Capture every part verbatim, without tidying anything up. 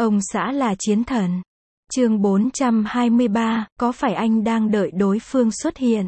Ông xã là chiến thần. Chương bốn trăm hai mươi ba, có phải anh đang đợi đối phương xuất hiện?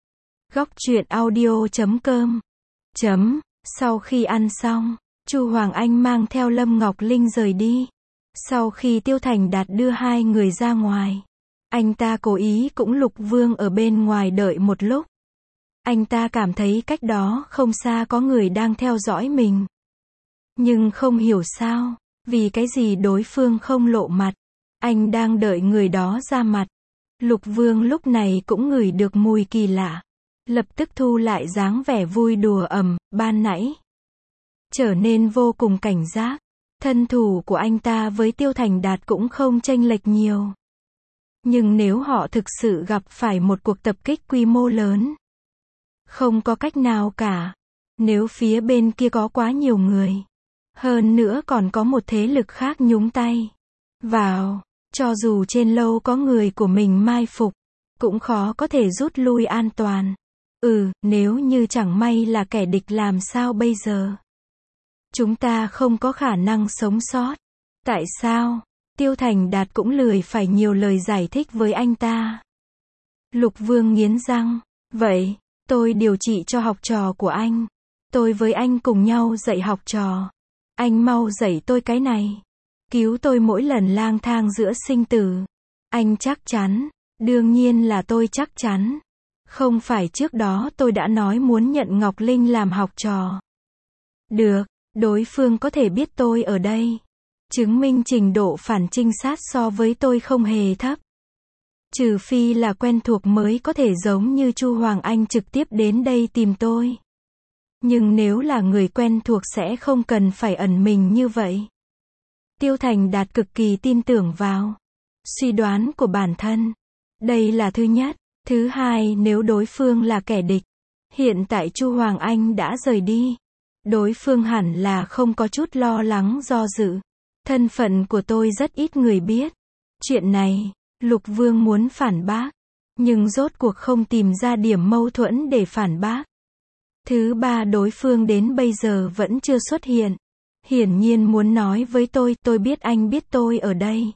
Góc truyện audio chấm com. Chấm. Sau khi ăn xong, Chu Hoàng Anh mang theo Lâm Ngọc Linh rời đi. Sau khi Tiêu Thành Đạt đưa hai người ra ngoài, anh ta cố ý cũng Lục Vương ở bên ngoài đợi một lúc. Anh ta cảm thấy cách đó không xa có người đang theo dõi mình. Nhưng không hiểu sao, vì cái gì đối phương không lộ mặt. Anh đang đợi người đó ra mặt. Lục Vương lúc này cũng ngửi được mùi kỳ lạ. Lập tức thu lại dáng vẻ vui đùa ầm, ban nãy. Trở nên vô cùng cảnh giác. Thân thủ của anh ta với Tiêu Thành Đạt cũng không chênh lệch nhiều. Nhưng nếu họ thực sự gặp phải một cuộc tập kích quy mô lớn, không có cách nào cả. Nếu phía bên kia có quá nhiều người, hơn nữa còn có một thế lực khác nhúng tay vào, cho dù trên lâu có người của mình mai phục, cũng khó có thể rút lui an toàn. Ừ, nếu như chẳng may là kẻ địch làm sao bây giờ? Chúng ta không có khả năng sống sót. Tại sao? Tiêu Thành Đạt cũng lười phải nhiều lời giải thích với anh ta. Lục Vương nghiến răng. Vậy, tôi điều trị cho học trò của anh. Tôi với anh cùng nhau dạy học trò. Anh mau dạy tôi cái này. Cứu tôi mỗi lần lang thang giữa sinh tử. Anh chắc chắn. Đương nhiên là tôi chắc chắn. Không phải trước đó tôi đã nói muốn nhận Ngọc Linh làm học trò. Được, đối phương có thể biết tôi ở đây. Chứng minh trình độ phản trinh sát so với tôi không hề thấp. Trừ phi là quen thuộc mới có thể giống như Chu Hoàng Anh trực tiếp đến đây tìm tôi. Nhưng nếu là người quen thuộc sẽ không cần phải ẩn mình như vậy. Tiêu Thành Đạt cực kỳ tin tưởng vào suy đoán của bản thân. Đây là thứ nhất. Thứ hai, nếu đối phương là kẻ địch, hiện tại Chu Hoàng Anh đã rời đi. Đối phương hẳn là không có chút lo lắng do dự. Thân phận của tôi rất ít người biết. Chuyện này, Lục Vương muốn phản bác, nhưng rốt cuộc không tìm ra điểm mâu thuẫn để phản bác. Thứ ba, đối phương đến bây giờ vẫn chưa xuất hiện. Hiển nhiên muốn nói với tôi, tôi biết anh biết tôi ở đây.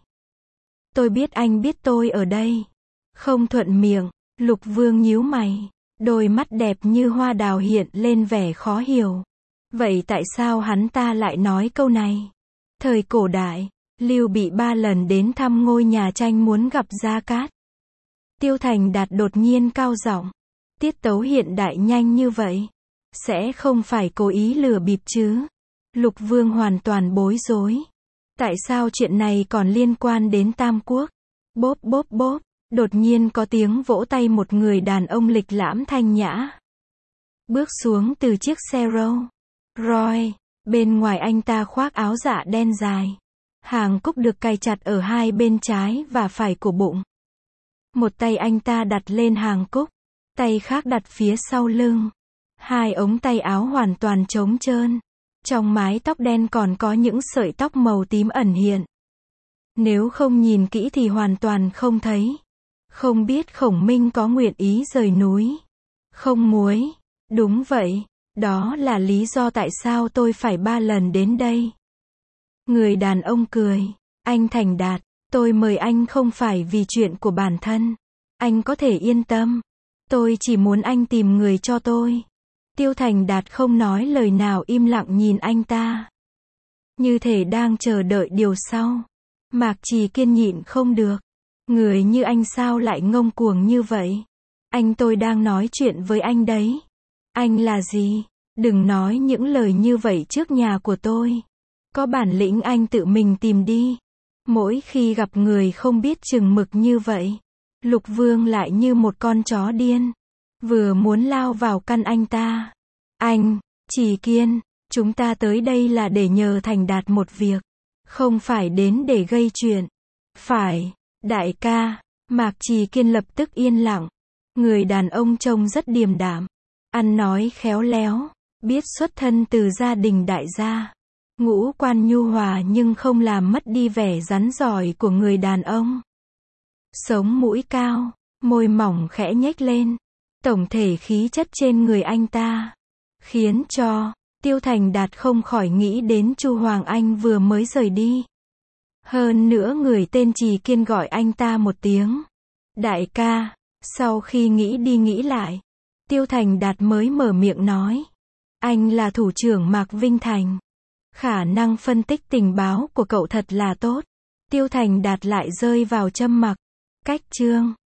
Tôi biết anh biết tôi ở đây. Không thuận miệng, Lục Vương nhíu mày. Đôi mắt đẹp như hoa đào hiện lên vẻ khó hiểu. Vậy tại sao hắn ta lại nói câu này? Thời cổ đại, Lưu Bị ba lần đến thăm ngôi nhà tranh muốn gặp Gia Cát. Tiêu Thành Đạt đột nhiên cao giọng. Tiết tấu hiện đại nhanh như vậy. Sẽ không phải cố ý lừa bịp chứ? Lục Vương hoàn toàn bối rối. Tại sao chuyện này còn liên quan đến Tam Quốc? Bốp bốp bốp. Đột nhiên có tiếng vỗ tay một người đàn ông lịch lãm thanh nhã. Bước xuống từ chiếc xe Rolls Royce. Bên ngoài anh ta khoác áo dạ đen dài. Hàng cúc được cài chặt ở hai bên trái và phải của bụng. Một tay anh ta đặt lên hàng cúc. Tay khác đặt phía sau lưng. Hai ống tay áo hoàn toàn trống trơn. Trong mái tóc đen còn có những sợi tóc màu tím ẩn hiện. Nếu không nhìn kỹ thì hoàn toàn không thấy. Không biết Khổng Minh có nguyện ý rời núi không muối. Đúng vậy. Đó là lý do tại sao tôi phải ba lần đến đây. Người đàn ông cười. Anh Thành Đạt, tôi mời anh không phải vì chuyện của bản thân. Anh có thể yên tâm. Tôi chỉ muốn anh tìm người cho tôi. Tiêu Thành Đạt không nói lời nào im lặng nhìn anh ta. Như thể đang chờ đợi điều sau. Mạc Trì Kiên nhịn không được. Người như anh sao lại ngông cuồng như vậy? Anh tôi đang nói chuyện với anh đấy. Anh là gì? Đừng nói những lời như vậy trước nhà của tôi. Có bản lĩnh anh tự mình tìm đi. Mỗi khi gặp người không biết chừng mực như vậy, Lục Vương lại như một con chó điên. Vừa muốn lao vào căn anh ta. Anh, Trì Kiên, chúng ta tới đây là để nhờ Thành Đạt một việc. Không phải đến để gây chuyện. Phải, đại ca. Mạc Trì Kiên lập tức yên lặng. Người đàn ông trông rất điềm đạm. Ăn nói khéo léo. Biết xuất thân từ gia đình đại gia. Ngũ quan nhu hòa nhưng không làm mất đi vẻ rắn giỏi của người đàn ông. Sống mũi cao, môi mỏng khẽ nhếch lên. Tổng thể khí chất trên người anh ta khiến cho Tiêu Thành Đạt không khỏi nghĩ đến Chu Hoàng Anh vừa mới rời đi. Hơn nữa người tên Trì Kiên gọi anh ta một tiếng đại ca. Sau khi nghĩ đi nghĩ lại, Tiêu Thành Đạt mới mở miệng nói. Anh là thủ trưởng Mạc Vinh Thành. Khả năng phân tích tình báo của cậu thật là tốt. Tiêu Thành Đạt lại rơi vào trầm mặc. Cách chương